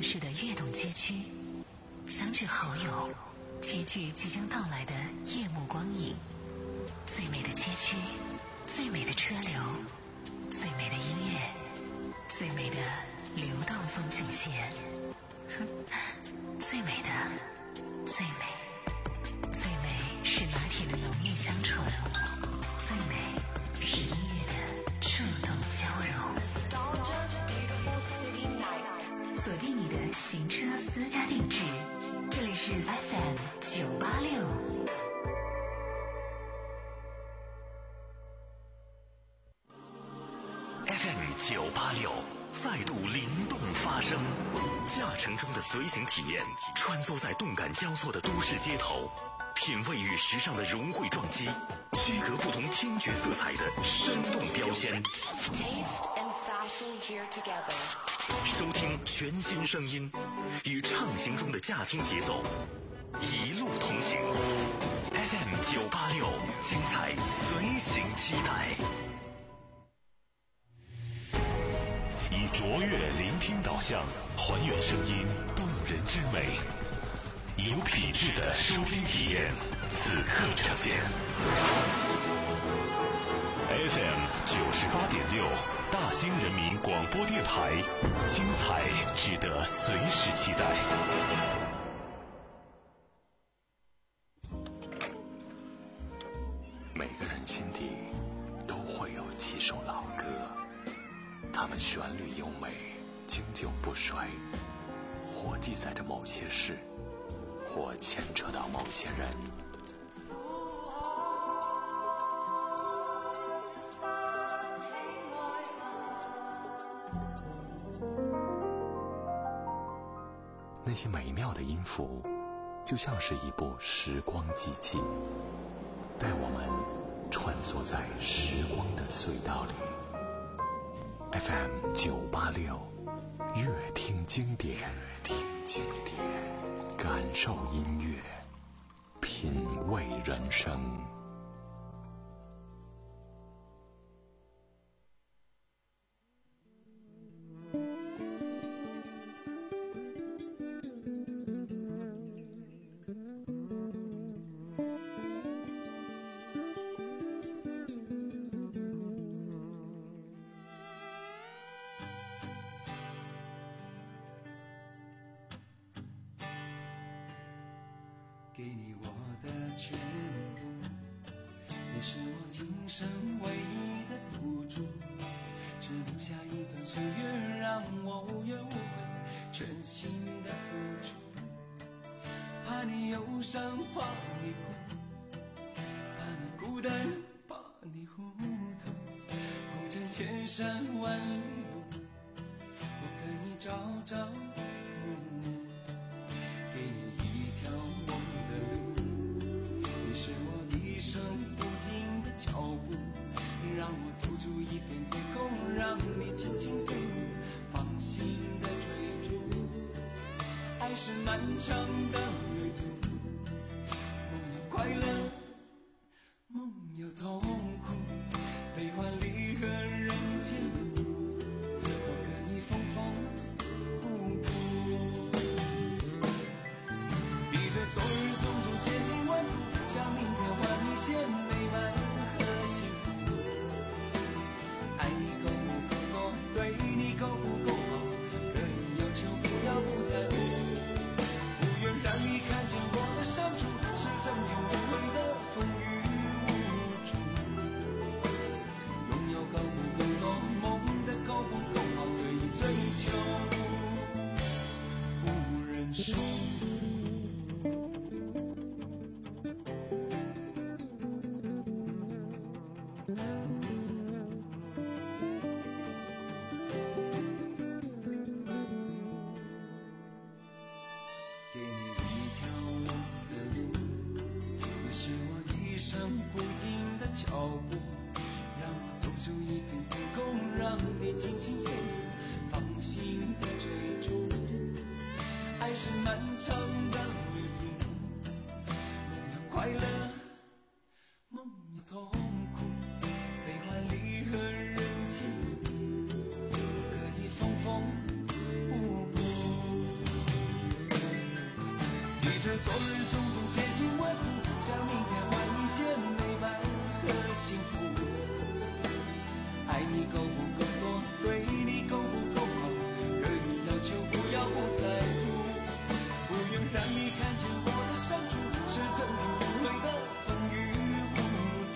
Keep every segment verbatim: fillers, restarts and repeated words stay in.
城市的跃动街区，相聚好友，齐聚即将到来的夜幕光影。最美的街区，最美的车流，最美的音乐，最美的流动风景线。哼，最美的，最美，最美是拿铁的浓郁香醇，最美是音乐的触动交融。锁定你的行车私家定制，这里是 F M 九八六。 F M 九八六再度灵动发声，驾乘中的随行体验，穿梭在动感交错的都市街头，品味与时尚的融汇撞击，区隔不同听觉色彩的生动标签。收听全新声音，与畅行中的驾听节奏，一路同行。F M 九八六，精彩随行期待。以卓越聆听导向，还原声音动人之美，以有品质的收听体验，此刻呈现。F M 九十八点六，大兴人民广播电台，精彩值得随时期待。每个人心底都会有几首老歌，它们旋律优美，经久不衰，或记载着某些事，或牵扯到某些人。那些美妙的音符，就像是一部时光机器，带我们穿梭在时光的隧道里。F M 九八六，乐听经典，乐听经典，感受音乐，品味人生。 给你我的全部，你是我今生唯一的赌注，只留下一段岁月让我无怨无悔，全心的付出。怕你忧伤，怕你哭，怕你孤单，怕你糊涂，红尘千山万里路，我可以朝朝暮暮，给你一条梦的路，你是我一生不停的脚步，让我走出一片天空，让你轻轻飞舞，放心的追逐。爱是漫长的旅途，梦有快乐，梦有痛苦，悲欢离合人间路，我可以缝缝补补。披着昨日种种千辛万苦，向明天换一些美满和幸福。爱你够不够多，对你够不够好，可以有求不要不在乎，不愿让你看见我的伤处，是曾经无悔的风雨无阻。拥有够不够多，梦的够不够好，可以追求不认输。给你一条我的路，你是我一生不停的脚步，让我走出一片天空，让你轻轻飞舞，放心的追逐。爱是漫长的旅途，梦有快乐，梦有痛苦，悲欢离合人间路，可以缝缝补补。 昨日种种千辛万苦，向明天换一些美满和幸福。爱你够不够多，对你够不够好，可以要求不要不在乎。不愿让你看见我的伤处，是曾经不会的风雨无阻。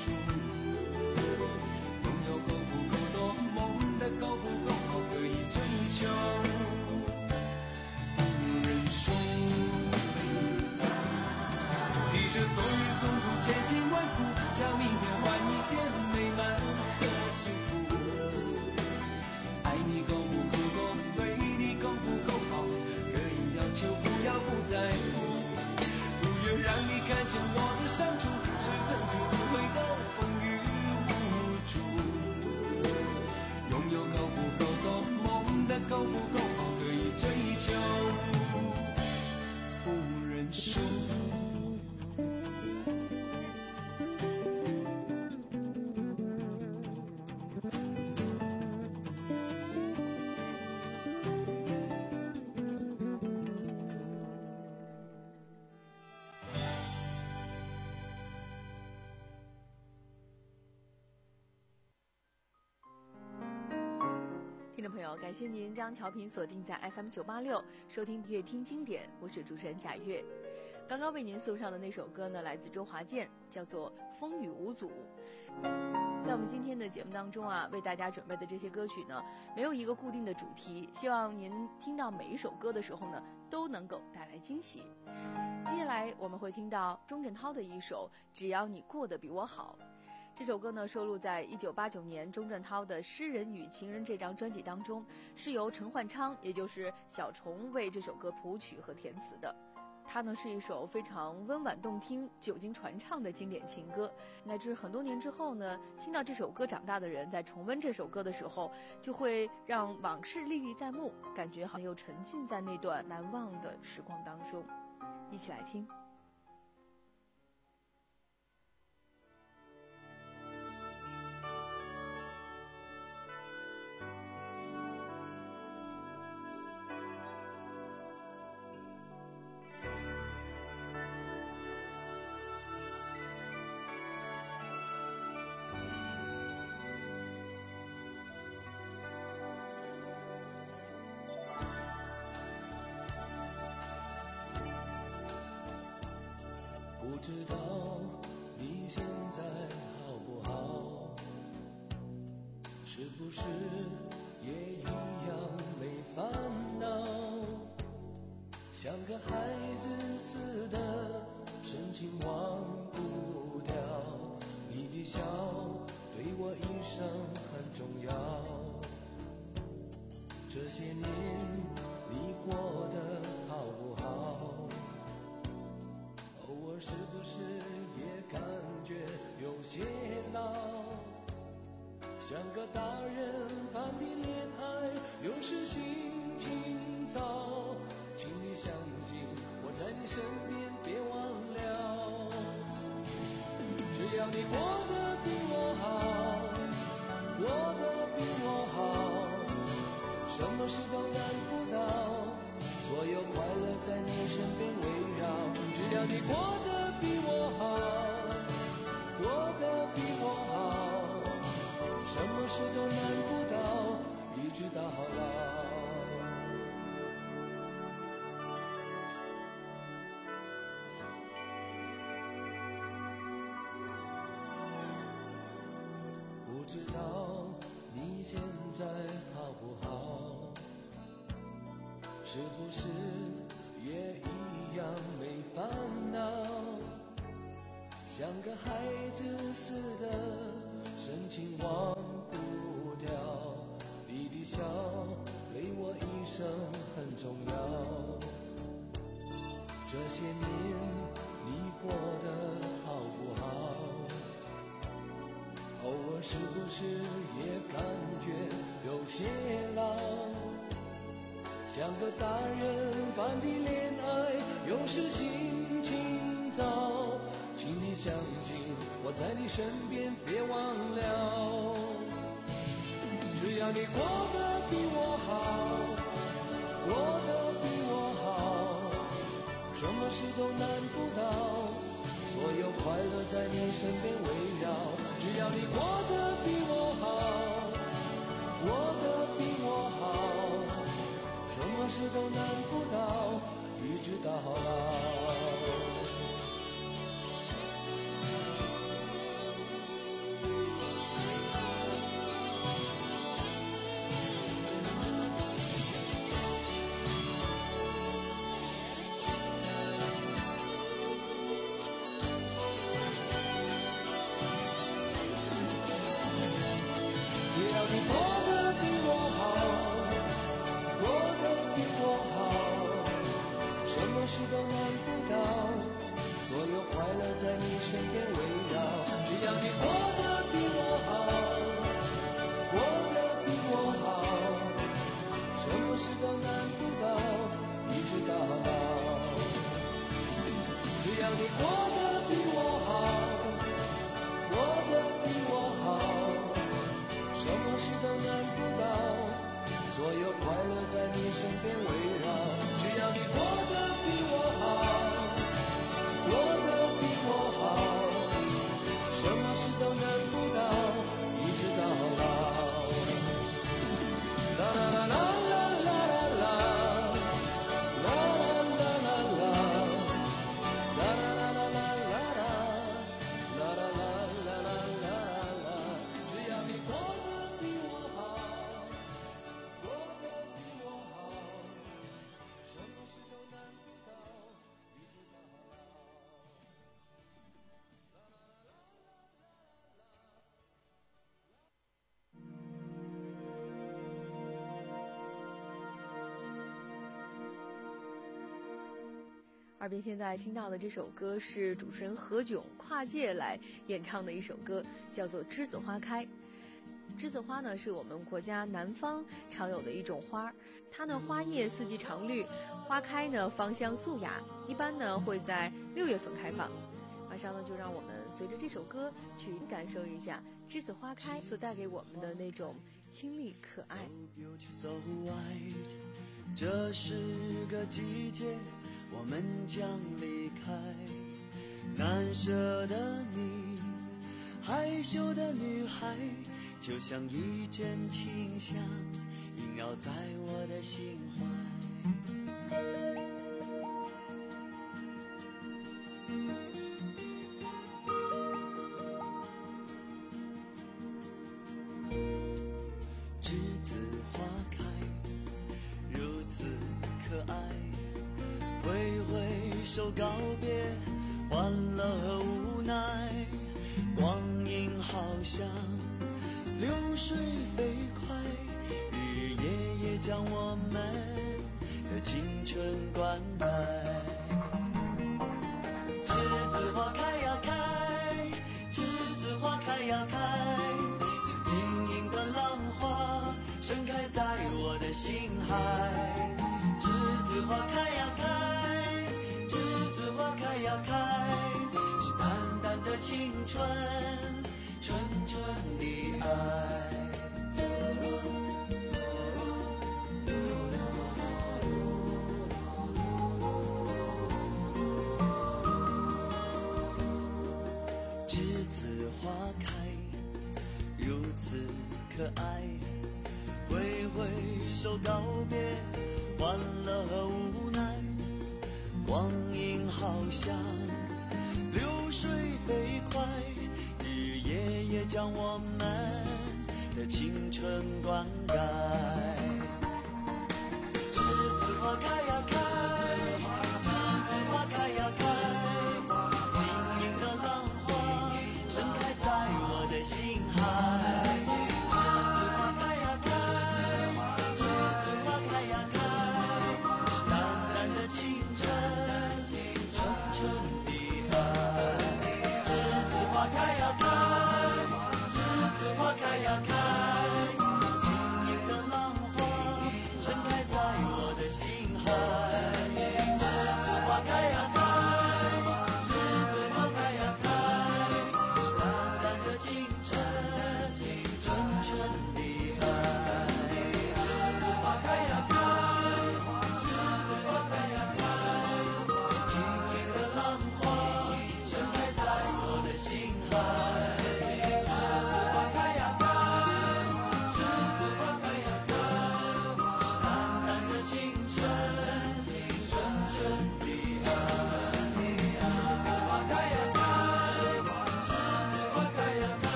拥有够不够多，梦的够不够好，可以追求不认输。提着昨日种种千辛万苦，将明天换一些美满和幸福。爱你够不够多，对你够不够好，可以要求不要不在乎。不愿让你看见我的伤处，是曾经不会的风雨无阻。拥有够不够多，梦的够不够好，可以追求不认输。 听众朋友，感谢您将调频锁定在 F M 九八六，收听乐听经典，我是主持人贾月。刚刚为您送上的那首歌呢，来自周华健，叫做《风雨无阻》。在我们今天的节目当中啊，为大家准备的这些歌曲呢，没有一个固定的主题，希望您听到每一首歌的时候呢，都能够带来惊喜。接下来我们会听到钟镇涛的一首《只要你过得比我好》。这首歌呢，收录在一九八九年钟镇涛的《诗人与情人》这张专辑当中，是由陈焕昌，也就是小虫为这首歌谱曲和填词的。它呢是一首非常温婉动听、久经传唱的经典情歌，乃至很多年之后呢，听到这首歌长大的人在重温这首歌的时候，就会让往事历历在目，感觉好像又沉浸在那段难忘的时光当中。一起来听。 不知道你现在好不好，是不是也一样没烦恼，像个孩子似的深情忘不掉，你的笑对我一生很重要，这些年你过得好不好，偶尔是不是也感觉有些老，像个大人般的恋爱有时心情糟，请你相信我在你身边别忘了，只要你过得比我好，过得比我好，什么事都难不倒，所有快乐在你身边围绕，只要你过得比我好，过得比我好，什么事都难不倒，一直到老。不知道你现在好不好，是不是也一样没烦恼，像个孩子似的深情忘不掉，你的笑对我一生很重要，这些年你过得好不好，偶尔是不是也感觉有些老，像个大人般的恋爱有时心情糟，请你相信我在你身边别忘了，只要你过得比我好，过得比我好，什么事事都难不倒，所有快乐在你身边围绕，只要你过得比我好，过得比我好，什么事都难不倒，一直到老。只要你过得比我好，过得比我好，什么事都难不倒，所有快乐在你身边围绕。只要你过得比我好，过得比我好，什么事都难不倒，一直到老。只要你过得比我好，过得比我好，什么事都难不倒，所有快乐在你身边围绕。只要你过得比我好，过得比我好，什么事都难不倒，一直到老。啦啦啦啦啦啦啦，啦啦啦啦啦，啦啦啦啦啦啦，啦啦啦啦啦啦，只要你过得比我好，过得比我好，什么事都难不倒，一直到老。 耳边现在听到的这首歌是主持人何炅跨界来演唱的一首歌，叫做《栀子花开》。栀子花呢，是我们国家南方常有的一种花，它呢花叶四季常绿，花开呢芳香素雅，一般呢会在六月份开放。马上呢，就让我们随着这首歌去感受一下栀子花开所带给我们的那种清丽可爱。 So white， 这是个季节，我们将离开。难舍的你，害羞的女孩，就像一阵清香，萦绕在我的心怀。栀子花开，如此可爱，挥挥手告别欢乐和无奈，光阴好像流水飞快，日夜夜将我们的青春灌溉。栀子花开呀开，栀子花开呀开，像晶莹的浪花盛开在我的心海。栀子花开呀开，栀子花开呀开，是淡淡的青春，纯纯的爱。栀子花开，如此可爱，挥挥手告别欢乐和无奈，光阴好像流水飞快，日夜夜将我们的青春灌溉。栀子花开呀开，栀子花开呀开，晶莹的浪花盛开在我的心海。栀子花开呀开，栀子花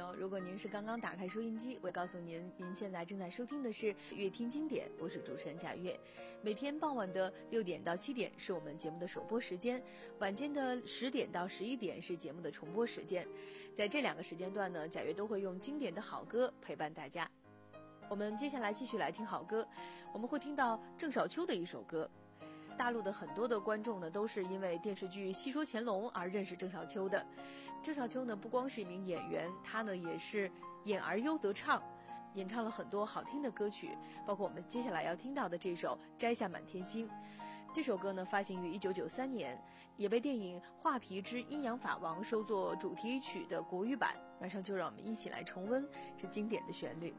友，如果您是刚刚打开收音机，我告诉您，您现在正在收听的是乐听经典，我是主持人贾月。每天傍晚的六点到七点是我们节目的首播时间，晚间的十点到十一点是节目的重播时间。在这两个时间段呢，贾月都会用经典的好歌陪伴大家。我们接下来继续来听好歌，我们会听到郑少秋的一首歌。大陆的很多的观众呢，都是因为电视剧《戏说乾隆》而认识郑少秋的。郑少秋呢，不光是一名演员，他呢也是演而优则唱，演唱了很多好听的歌曲，包括我们接下来要听到的这首《摘下满天星》。这首歌呢，发行于一九九三年，也被电影《画皮之阴阳法王》收作主题曲的国语版。马上就让我们一起来重温这经典的旋律。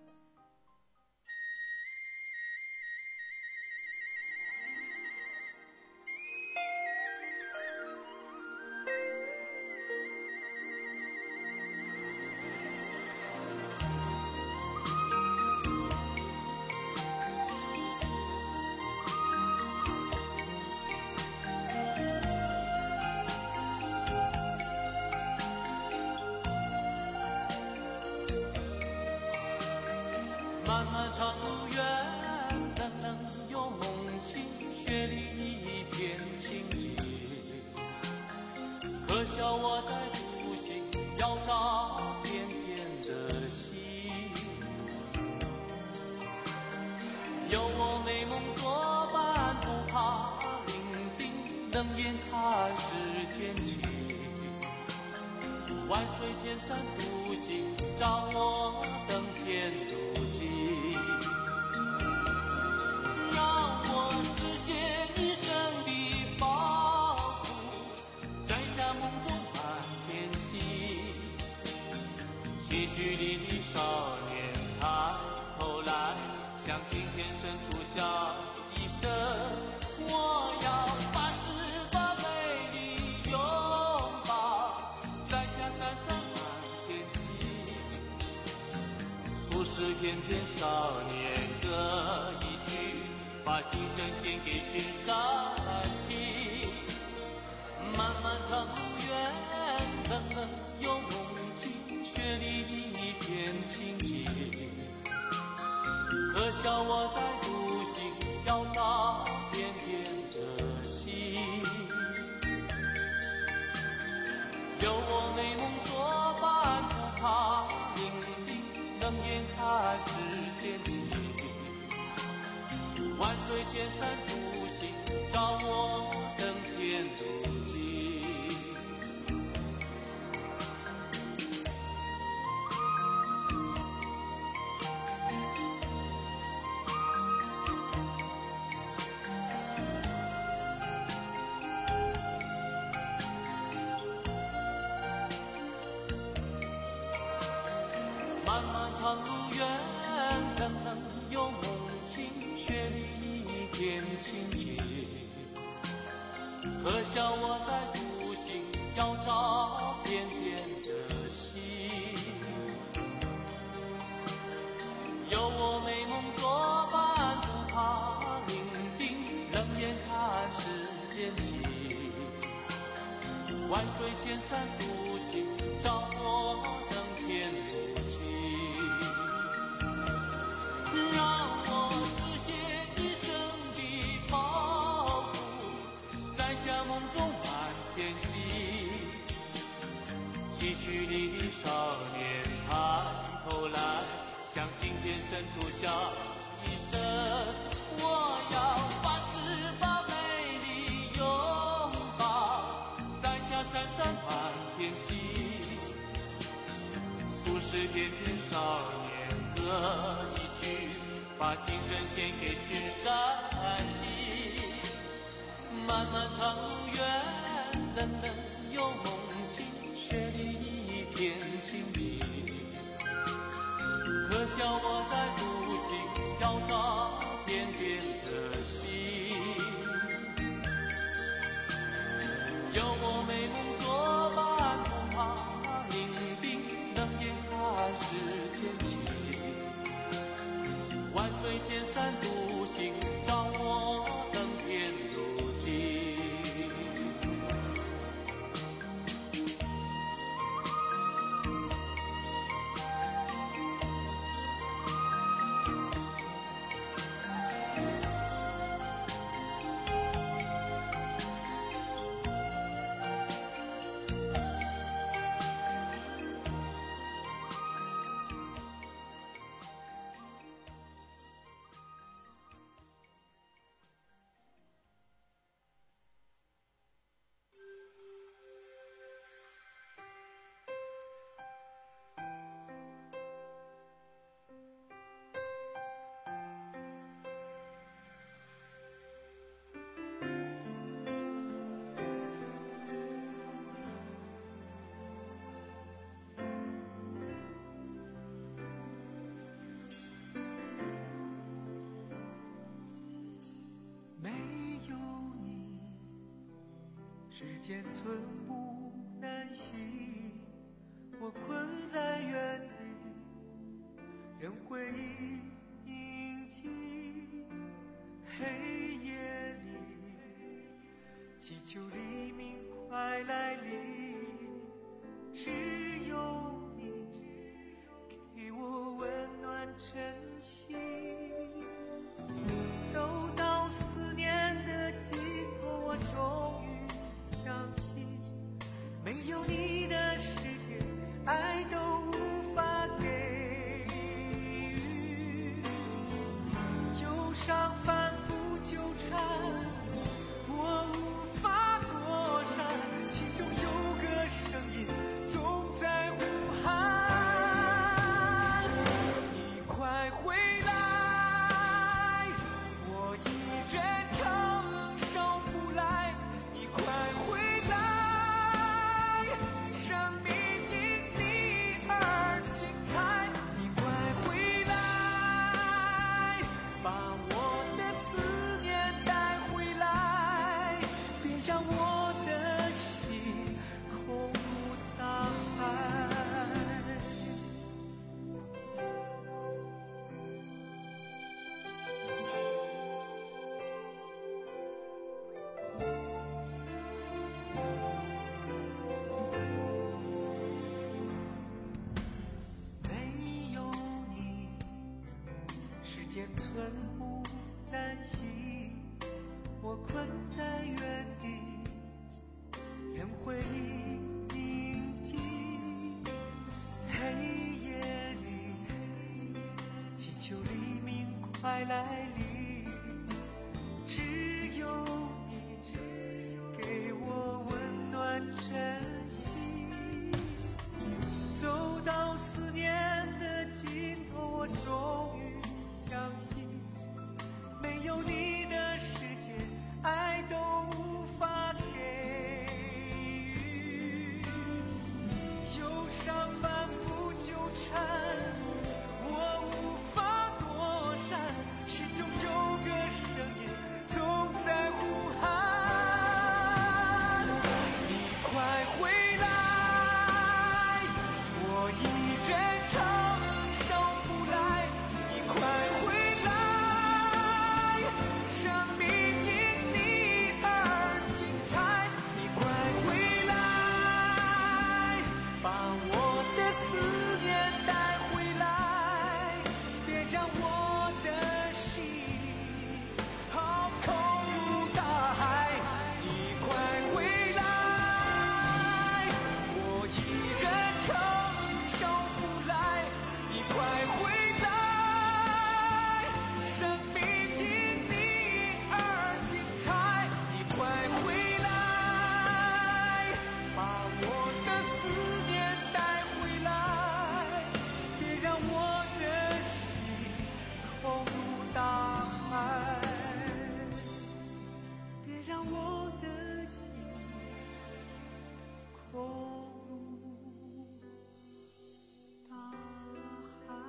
漫漫长路远，冷冷又梦境，雪里一片清寂。可笑我在独行，要找天边的星。有我美梦作伴，不怕伶仃，冷眼看世间情。万水千山独行，找我登天路径。让我实现一生的抱负，摘下梦中满天星。期许里的少年抬头来，向今天伸出笑一声。我要把十八美丽拥抱，摘下闪闪满天星。俗世翩翩少年歌一曲，把心声献给群山听。漫漫长路远，冷冷又梦境，雪里一片清寂。可笑我在独行，要找天边的星。有我美梦作伴，不怕伶仃，冷眼看世间情。万水千山独行，找我登天路径。漫漫长路远，冷冷又梦境，雪里一片清寂。可笑我在独行，要找天边的星。有我美梦作伴，不怕伶仃，冷眼看世间情。万水千山独行，找我登天路径。让我实现一生的抱负，摘下梦中满天星。期许里的少年抬头来，向今天伸出笑一声。我要把十八美丽拥抱，摘下闪闪满天星。俗世翩翩少年歌一曲，把心声献给群山听。漫漫长路远，冷冷又梦境，雪里一片清寂。可笑我在独行，要找天边的星。有我美梦作伴，不怕伶仃，冷眼看世间情。万水千山独行，找我登天路径。 时间寸步难行，我困在原地，任回忆凝结。黑夜里，祈求黎明快来临，只有你给我温暖真心。走到思念的尽头，我终于相信，没有你的世界，爱都无法给予。忧伤反复纠缠，我无法躲闪，心中有个声音总在呼喊，你快回来，我一人承受不来，你快回来，生命因你而精彩，你快回来，把我的思念带回来，别让我的心空如大海。没有你，时间寸步难行，我困在原地，任回忆凝结。黑夜里，祈求黎明快来临，只有你给我温暖真心。走到思念的尽头，我终于相信，没有你的世界，爱都无法给予。忧伤反复纠缠，我无法躲闪，心中有个声音总在呼喊，你快回来，我一人承受不来，你快回来，生命因你而精彩，你快回来，把我的思念带回来，别让我的心好空如大海，你快回来，我一人承受不来，你快回来，生命因你而精彩，你快回来，把我的思念带回来，别让我的心空如大海，别让我的心空如大海。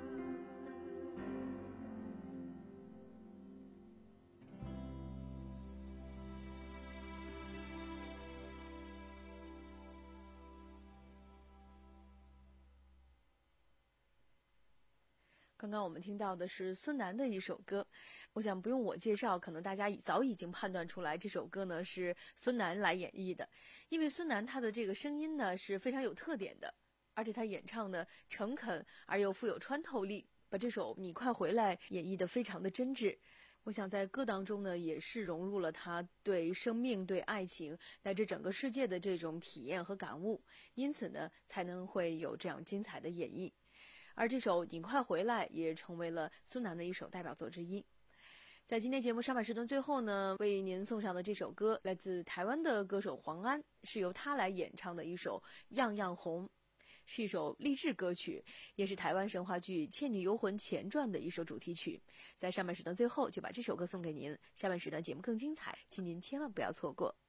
刚刚我们听到的是孙楠的一首歌，我想不用我介绍，可能大家早已经判断出来这首歌呢是孙楠来演绎的，因为孙楠他的这个声音呢是非常有特点的，而且他演唱呢诚恳而又富有穿透力，把这首《你快回来》演绎得非常的真挚。我想在歌当中呢也是融入了他对生命、对爱情乃至整个世界的这种体验和感悟，因此呢才能会有这样精彩的演绎。而这首《你快回来》也成为了孙楠的一首代表作之一。在今天节目上半时段最后呢，为您送上的这首歌来自台湾的歌手黄安，是由他来演唱的一首《样样红》，是一首励志歌曲，也是台湾神话剧《倩女幽魂前传》的一首主题曲。在上半时段最后就把这首歌送给您，下半时段节目更精彩，请您千万不要错过。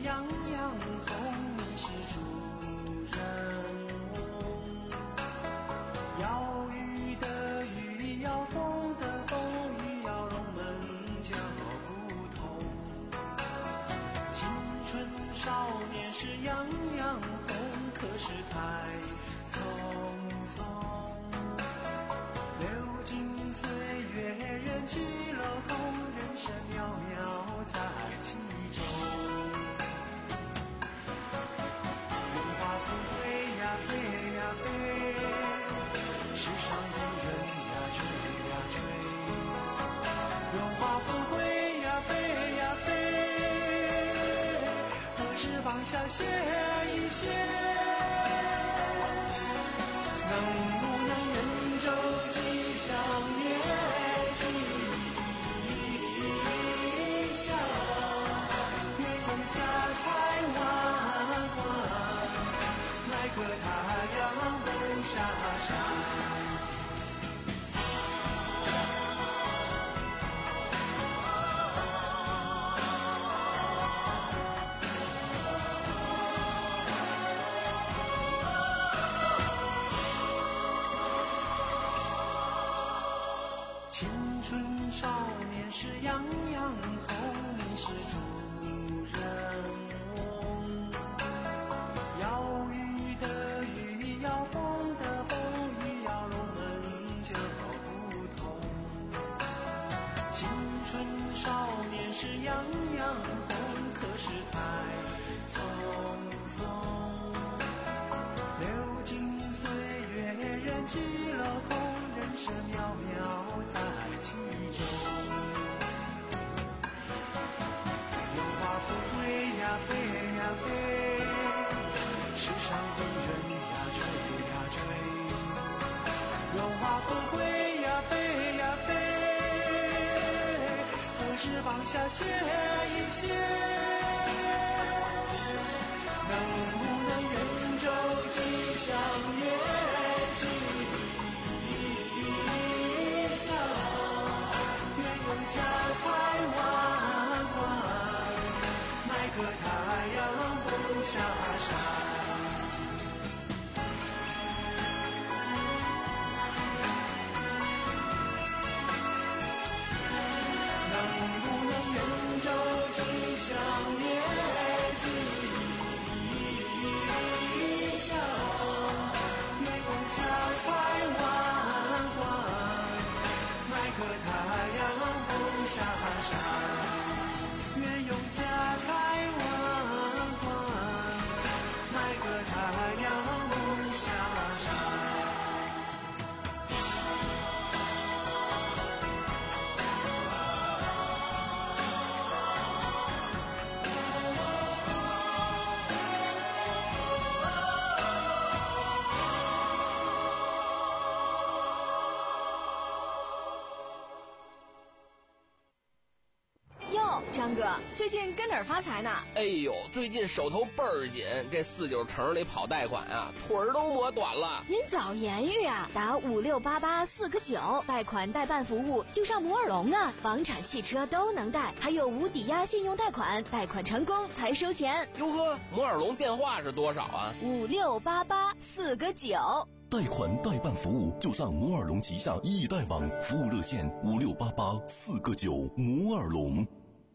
样样红，你是主人翁。要雨的雨，要风的风，雨要龙门脚不同。青春少年是样样红，可是太匆匆。流金岁月，人去楼空，人生渺渺在其中。荣华富贵呀飞呀飞，世上的人呀追呀追。荣华富贵呀飞呀飞，何时放下歇一歇？能不能人舟吉祥月吉祥，月光家财万贯，来个太阳奔下山。青春少年是样样红，你是主人翁。要雨的雨，要风的风，雨要龙门脚不同。青春少年是样样红，可是太匆匆。流金岁月，人去楼空，人生渺渺在其中。荣华富贵呀飞呀飞，世上的人呀追呀追。荣华富贵呀飞呀飞，何时放下歇一歇？能不能人舟吉祥月吉祥，愿用家财万贯，买个太阳奔下山。能不能人舟吉祥月吉祥，愿用家财万贯，买个太阳奔下山。愿用家财万贯，买个太阳奔下山。 张哥，最近跟哪儿发财呢？ 哎呦，最近手头倍儿紧，这四九城里跑贷款啊，腿儿都磨短了。 您早言语啊，打五六八八四个九，贷款代办服务就上摩尔龙啊，房产、汽车都能贷，还有无抵押信用贷款，贷款成功才收钱。 哟呵，摩尔龙电话是多少啊？ 五六八八四个九。 贷款代办服务就上摩尔龙旗下易贷网，服务热线五六八八四个九，摩尔龙。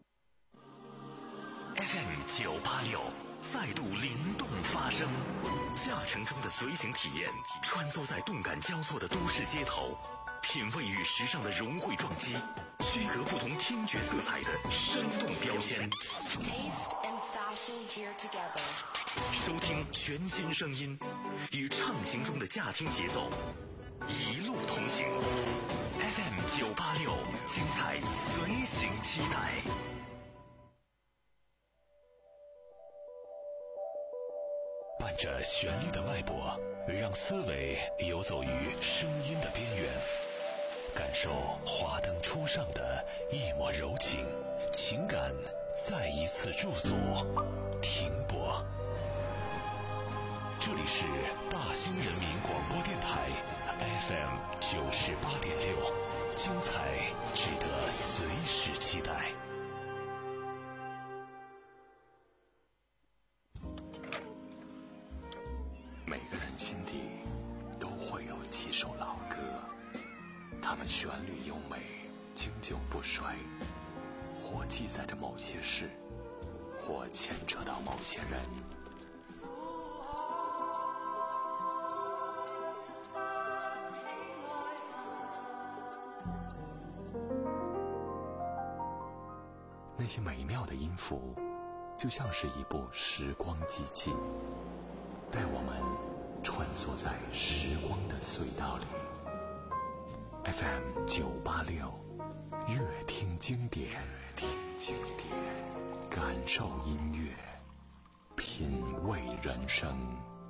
F M 九八六再度灵动发声，驾乘中的随行体验，穿梭在动感交错的都市街头，品味与时尚的融汇撞击，区隔不同听觉色彩的生动标签。收听全新声音，与畅行中的驾听节奏，一路同行。F M 九八六，精彩随行期待。伴着旋律的脉搏，让思维游走于声音的边缘，感受华灯初上的一抹柔情，情感再一次驻足停泊。这里是大兴人民广播电台 F M 九十八点六，精彩值得随时期待。 心底都会有几首老歌，它们旋律优美，经久不衰，或记载着某些事，或牵扯到某些人。那些美妙的音符，就像是一部时光机器，带我们穿梭在时光的隧道里。F M 九八六，乐听经典，听经典，感受音乐，品味人生。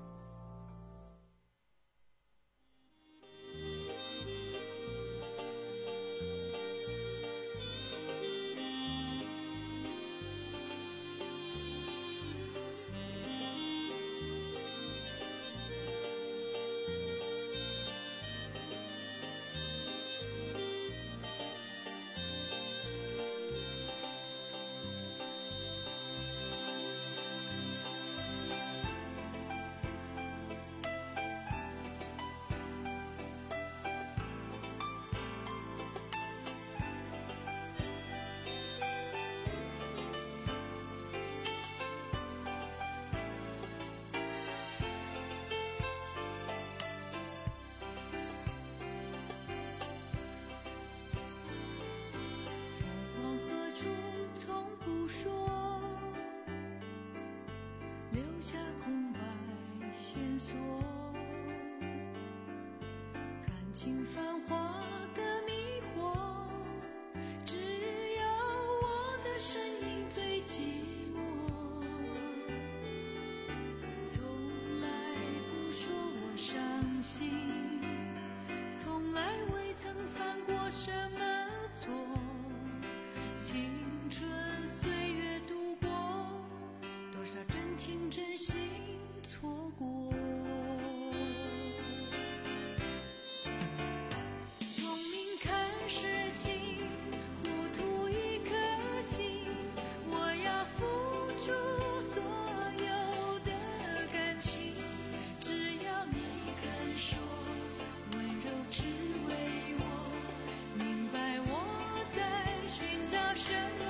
情繁华的迷惑，只有我的身影最寂寞。从来不说我伤心，从来未曾犯过什么错。青春岁月度过，多少真情真心错过。什么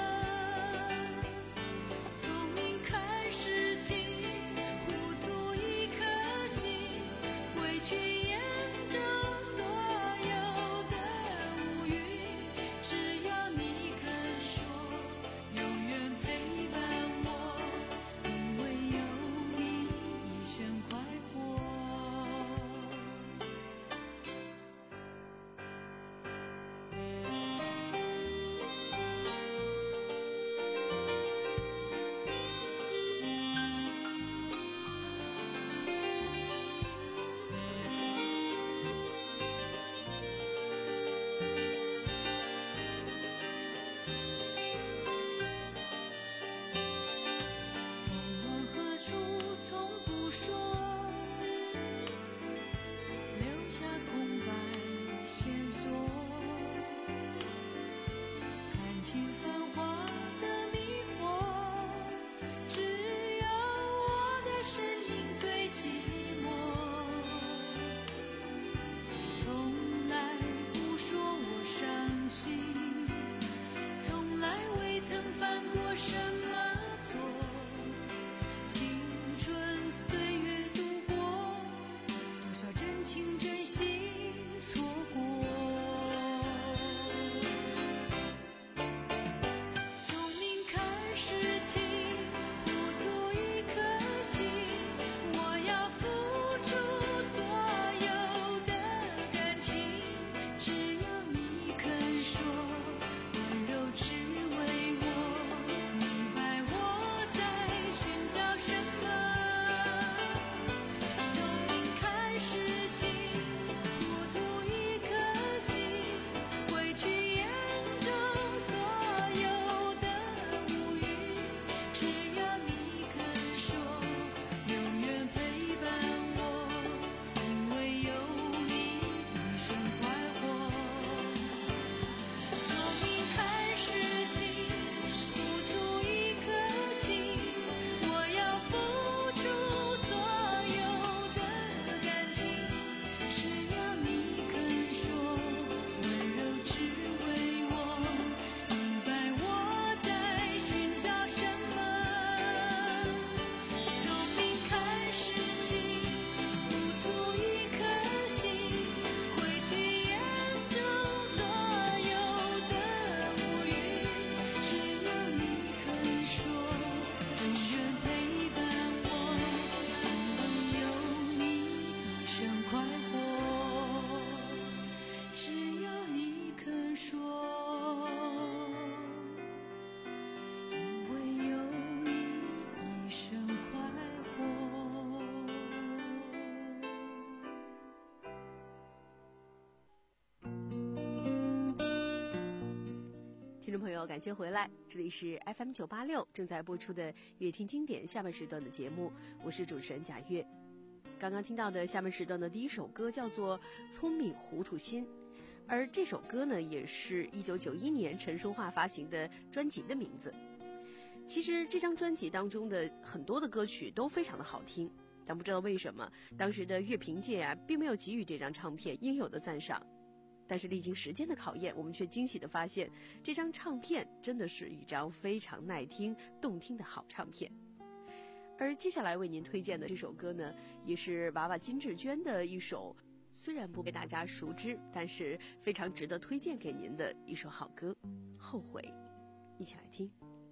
众朋友，感谢回来，这里是 F M 九八六正在播出的乐听经典下半时段的节目，我是主持人贾月。刚刚听到的下半时段的第一首歌叫做《聪明糊涂心》，而这首歌呢，也是一九九一年陈淑桦发行的专辑的名字。其实这张专辑当中的很多的歌曲都非常的好听，但不知道为什么当时的乐评界啊，并没有给予这张唱片应有的赞赏。但是历经时间的考验，我们却惊喜地发现，这张唱片真的是一张非常耐听、动听的好唱片。而接下来为您推荐的这首歌呢，也是娃娃金志娟的一首，虽然不被大家熟知，但是非常值得推荐给您的一首好歌《后悔》，一起来听。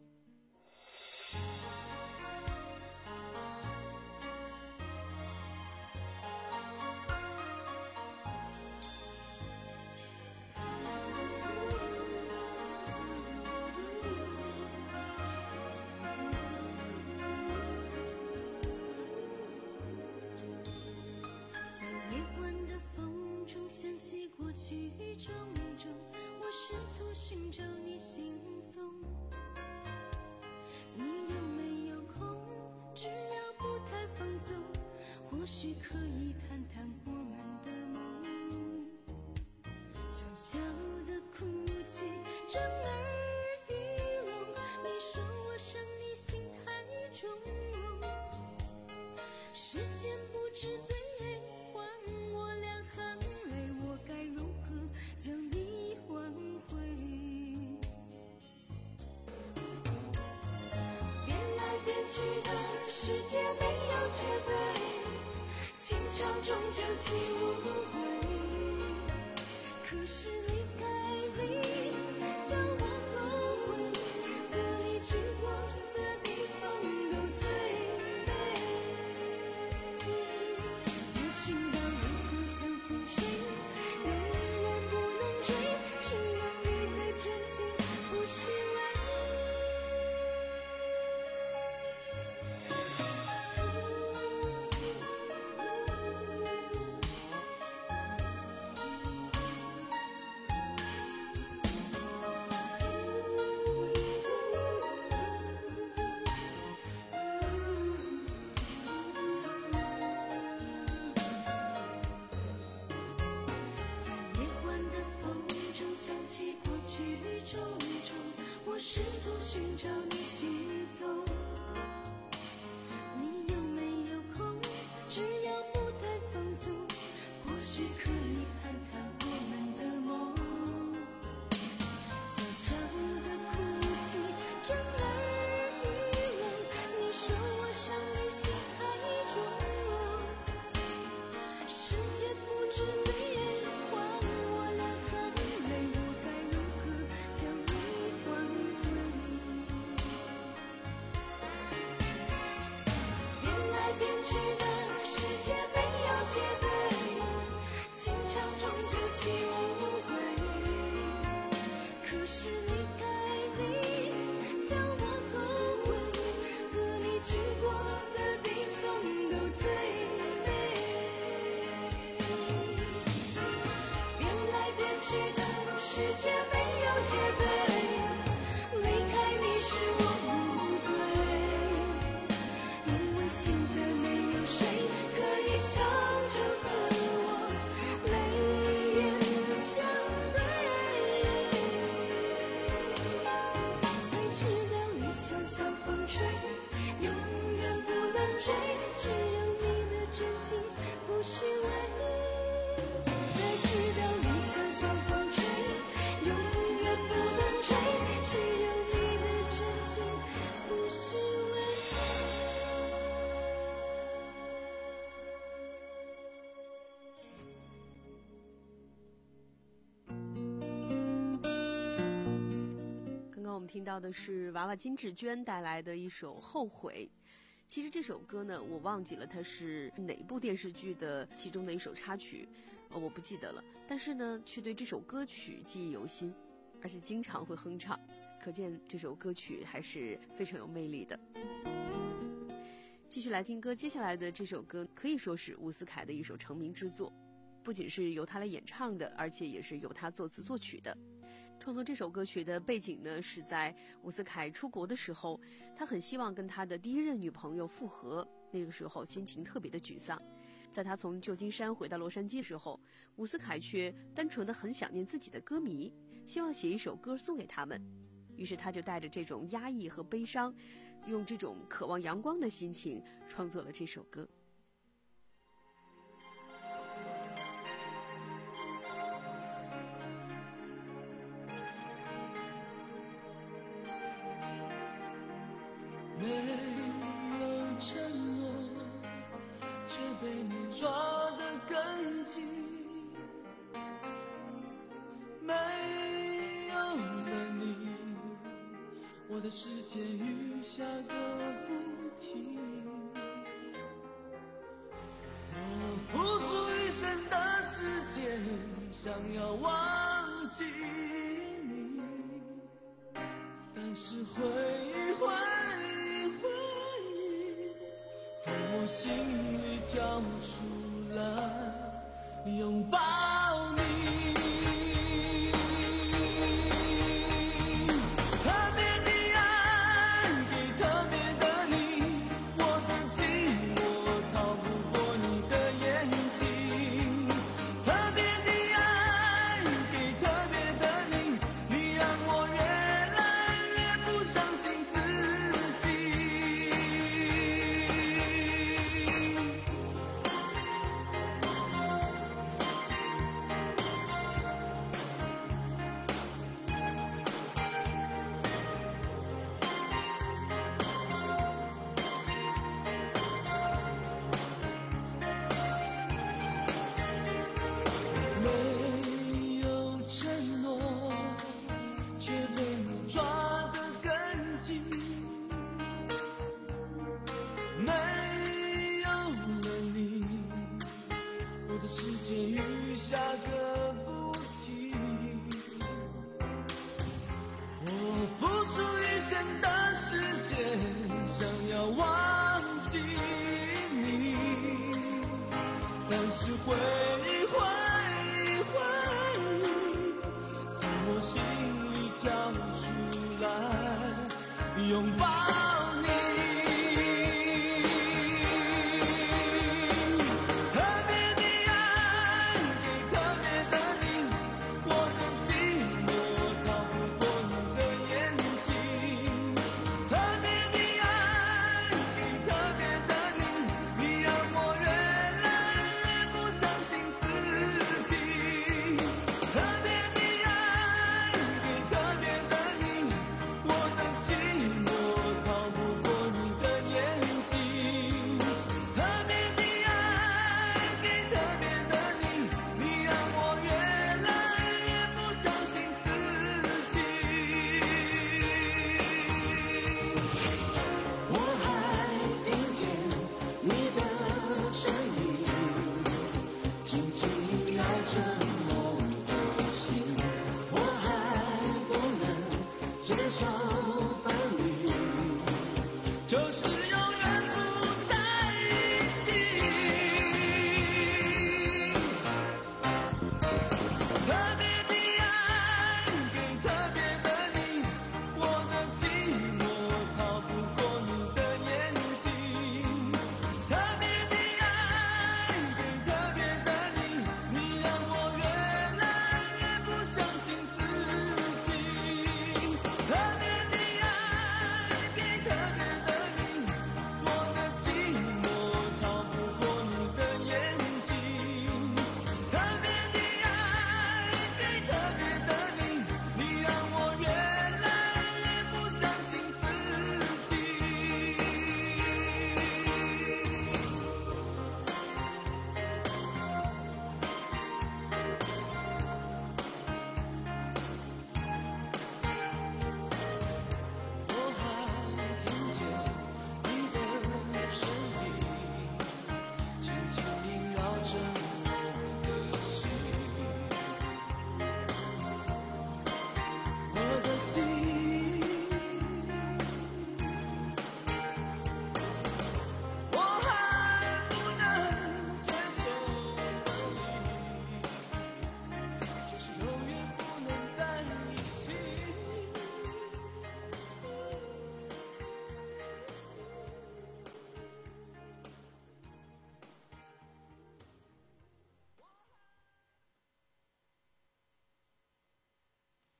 世界没有绝对，情场终究起无悔。可是离开你，叫我后悔，和你去过的地方都最美。我知道理想像风吹，永远不能追，只有你的真情不虚伪。我试图寻找你行踪，你有没有空？只要不太放纵，或许可以谈谈我们的梦。悄悄地哭泣，震耳欲聋。你说我伤你心太重了，世界不知怎样还我两行泪，我该如何将你挽回？变来变去的世界没有绝对，情场终究起无悔。可是离开你，叫我后悔，和你去过的地方都最美。变来变去的世界没有绝对，离开你是我不对，因为现在没有谁可以笑着和我泪眼相对。才知道理想像风吹，永远不能追，只有你的真情不虚伪。才知道理想像风吹，永远不能追，只有你的真情不虚伪。 刚刚我们听到的是娃娃金志娟带来的一首《后悔》。其实这首歌呢，我忘记了它是哪部电视剧的其中的一首插曲，呃，我不记得了。但是呢，却对这首歌曲记忆犹新，而且经常会哼唱，可见这首歌曲还是非常有魅力的。继续来听歌，接下来的这首歌可以说是伍思凯的一首成名之作，不仅是由他来演唱的，而且也是由他作词作曲的。 创作这首歌曲的背景呢，是在伍思凯出国的时候，他很希望跟他的第一任女朋友复合，那个时候心情特别的沮丧。在他从旧金山回到洛杉矶的时候，伍思凯却单纯的很想念自己的歌迷，希望写一首歌送给他们。于是他就带着这种压抑和悲伤，用这种渴望阳光的心情创作了这首歌。 没有承诺，却被你抓得更紧。没有了你，我的世界雨下个不停。我付出一生的时间，想要忘记你，但是回忆回忆回忆从我心里跳出来，拥抱你。拥抱你，特别的爱给特别的你，我的寂寞逃不过你的眼睛。特别的爱给特别的你，你让我越来越不相信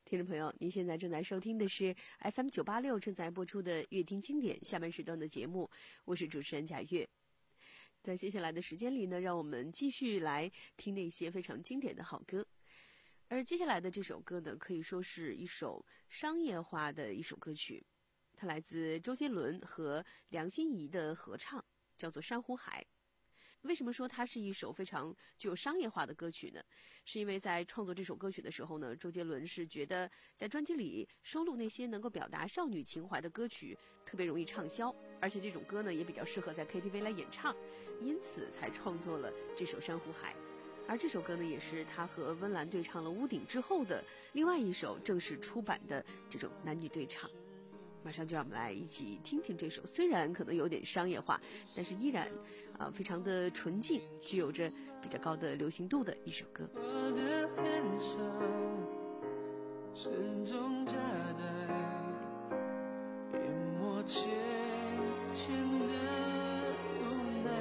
听众朋友，您现在正在收听的是 F M 九八六正在播出的《乐听经典》下半时段的节目，我是主持人贾月。在接下来的时间里呢，让我们继续来听那些非常经典的好歌。而接下来的这首歌呢，可以说是一首商业化的一首歌曲，它来自周杰伦和梁心颐的合唱，叫做《珊瑚海》。为什么说它是一首非常具有商业化的歌曲呢？是因为在创作这首歌曲的时候呢，周杰伦是觉得在专辑里收录那些能够表达少女情怀的歌曲特别容易畅销，而且这种歌呢也比较适合在 K T V 来演唱，因此才创作了这首《珊瑚海》。而这首歌呢，也是他和温岚对唱了《屋顶》之后的另外一首正式出版的这种男女对唱。马上就让我们来一起听听这首虽然可能有点商业化，但是依然啊、呃、非常的纯净，具有着比较高的流行度的一首歌。 我的脸上始终夹带淹没浅浅的无奈，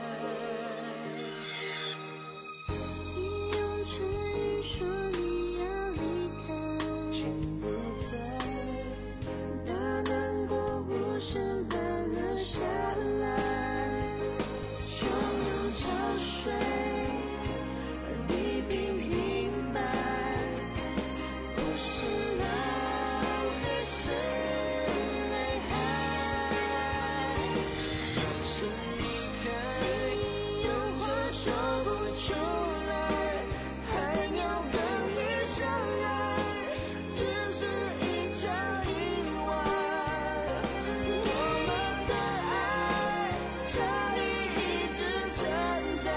你用唇语说你要离开， 心不在， 那难过无声般流下来，汹涌潮水让你听明白，不是浪，而是泪海。 转身离开， 有话说不出来，海鸟跟鱼相爱，只是一场意外。我们的爱差异一直存在，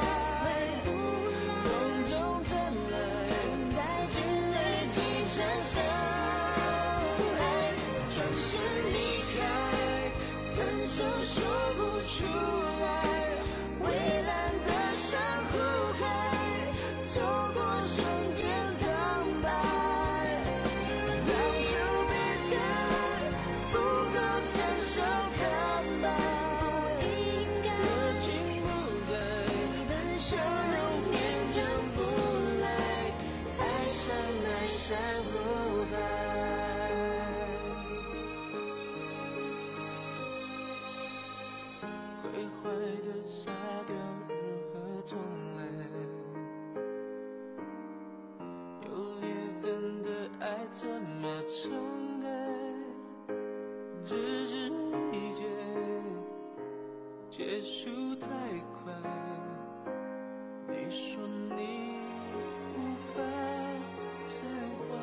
风中传来， 带着泪积成伤害。 转身离开， 分手说不出来，蔚蓝的珊瑚海，错过瞬间苍白。当初别太不够承受坦白，不应该热情不在， 你的笑容勉强不来，爱上了珊瑚海。 毁坏的沙雕如何重来？有裂痕的爱怎么重盖？只是一切结束太快，你说你无法释怀。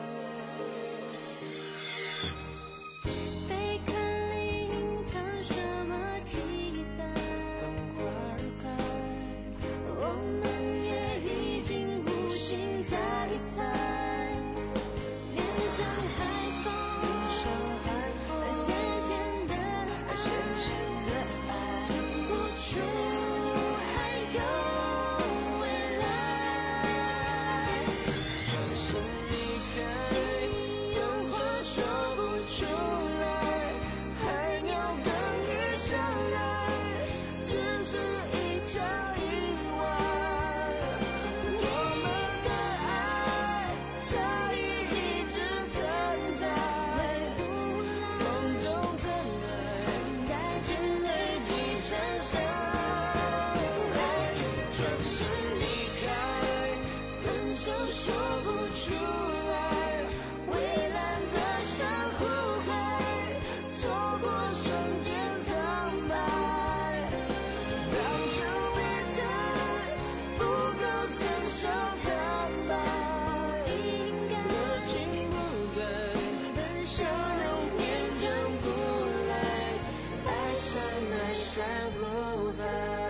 贝壳里隐藏什么期待？ 等花儿开， 我们也已经无心再猜，脸上海风， 上海风， 咸咸的爱， 咸咸的爱， 讲不出还有未来。 转身离开， 有话说不出来，海鸟跟鱼相爱，只是一场意外。我们的爱差异一直存在， 风中传来， 带着泪积成伤害。 转身离开， 分手说不出来，蔚蓝的珊瑚海，错过瞬间苍白。当初别太不够承受坦白，应该热情不在， 你的笑容勉强不来，爱上了珊瑚海。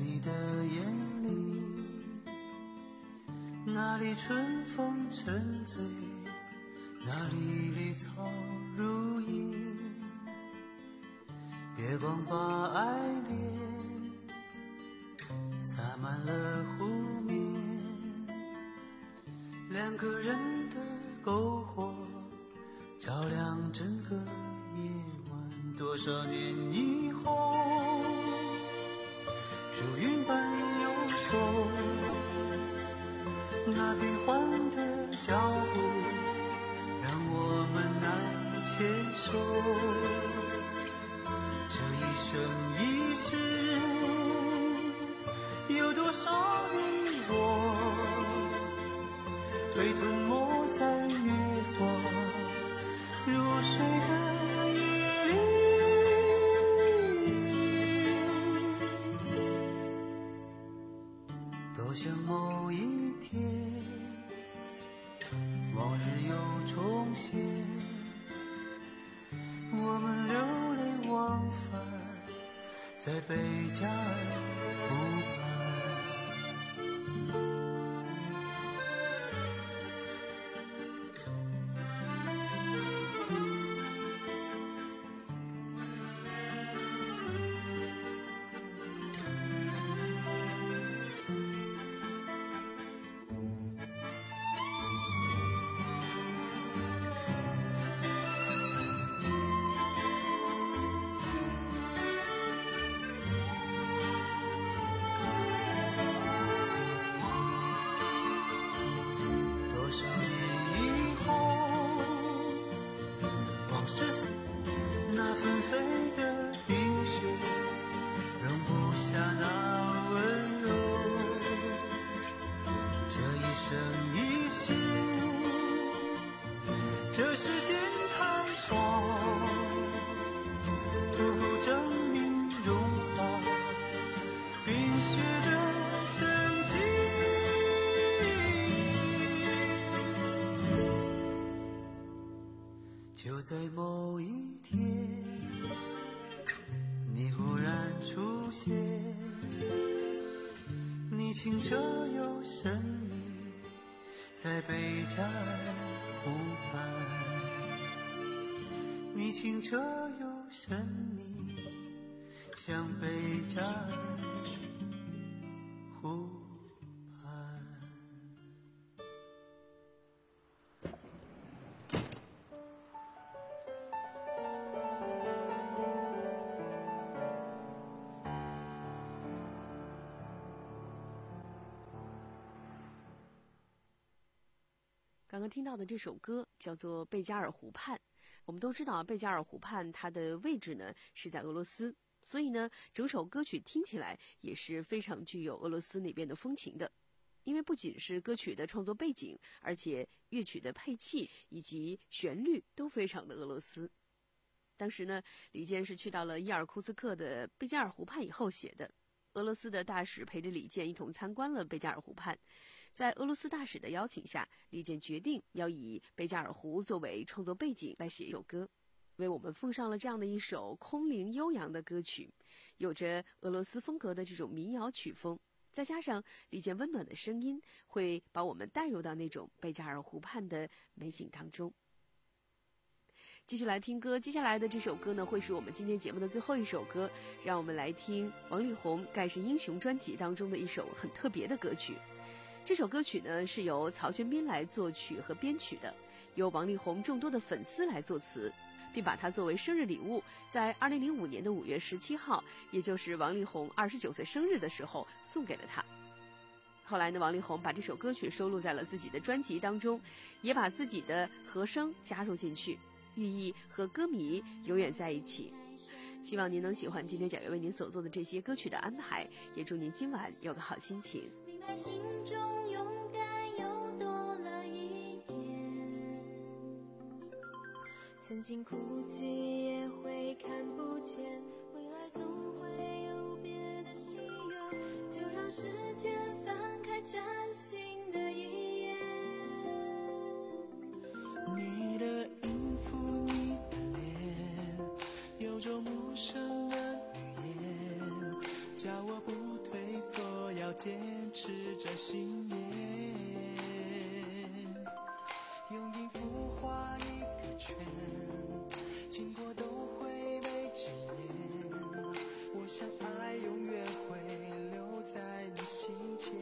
你的眼里，那里春风沉醉，那里绿草如茵，月光把爱恋洒满了湖面，两个人的篝火照亮整个夜晚。多少年以后，如云般游走，那变幻的脚步让我们难牵手。这一生一世，有多少你我被吞没在月光如水的夜里。多想某一天，往日又重现，我们流连忘返在贝加尔湖畔。这世间太少足够证明融化冰雪的神奇。就在某一天，你忽然出现，你清澈又神秘，在贝加尔湖畔。你清澈又神秘，像贝加尔湖畔。 刚刚听到的这首歌叫做《贝加尔湖畔》。我们都知道贝加尔湖畔它的位置呢是在俄罗斯，所以呢整首歌曲听起来也是非常具有俄罗斯那边的风情的。因为不仅是歌曲的创作背景，而且乐曲的配器以及旋律都非常的俄罗斯。当时呢李健是去到了伊尔库茨克的贝加尔湖畔以后写的。俄罗斯的大使陪着李健一同参观了贝加尔湖畔，在俄罗斯大使的邀请下，李健决定要以贝加尔湖作为创作背景来写一首歌，为我们奉上了这样的一首空灵悠扬的歌曲，有着俄罗斯风格的这种民谣曲风，再加上李健温暖的声音，会把我们带入到那种贝加尔湖畔的美景当中。继续来听歌，接下来的这首歌呢，会是我们今天节目的最后一首歌，让我们来听王力宏《盖世英雄》专辑当中的一首很特别的歌曲。这首歌曲呢是由曹全斌来作曲和编曲的，由王力宏众多的粉丝来作词，并把它作为生日礼物，在二零零五年的五月十七号，也就是王力宏二十九岁生日的时候送给了他。后来呢，王力宏把这首歌曲收录在了自己的专辑当中，也把自己的和声加入进去，寓意和歌迷永远在一起。希望您能喜欢今天贾月为您所做的这些歌曲的安排，也祝您今晚有个好心情。 明白心中勇敢又多了一点，曾经哭泣也会看不见，未来总会有别的喜悦，就让时间翻开崭新的一页。 你的音符，你的脸，有种陌生的语言，叫我不退持着信念，用音符画一个圈，经过都会被纪念。我想爱永远会留在你心间。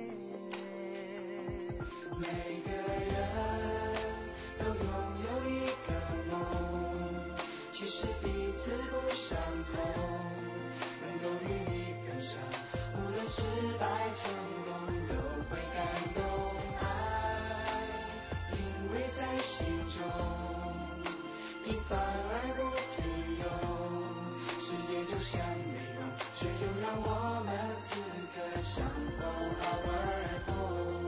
每个人都拥有一个梦，其实彼此不相同，能够与你分享，无论失败成功都会感动。爱因为在心中平凡而不平庸，世界就像美梦，却又让我们此刻相逢好而红。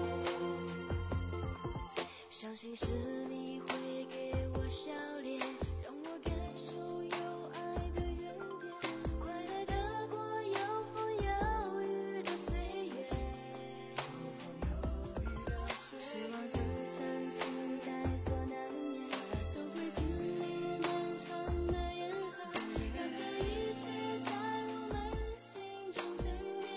相信是你会给我笑脸，让我感受有爱的原点，快乐的过有风有雨的岁月，希望的相信在所难免，都会经历漫长的沿海，让这一切在我们心中沉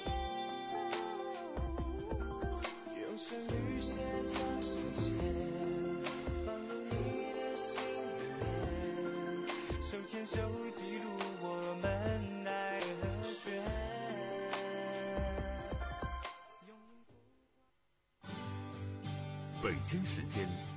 淀。 用旋律写成世界，放入你的心里面，手牵手记录我们爱和弦。 北京时间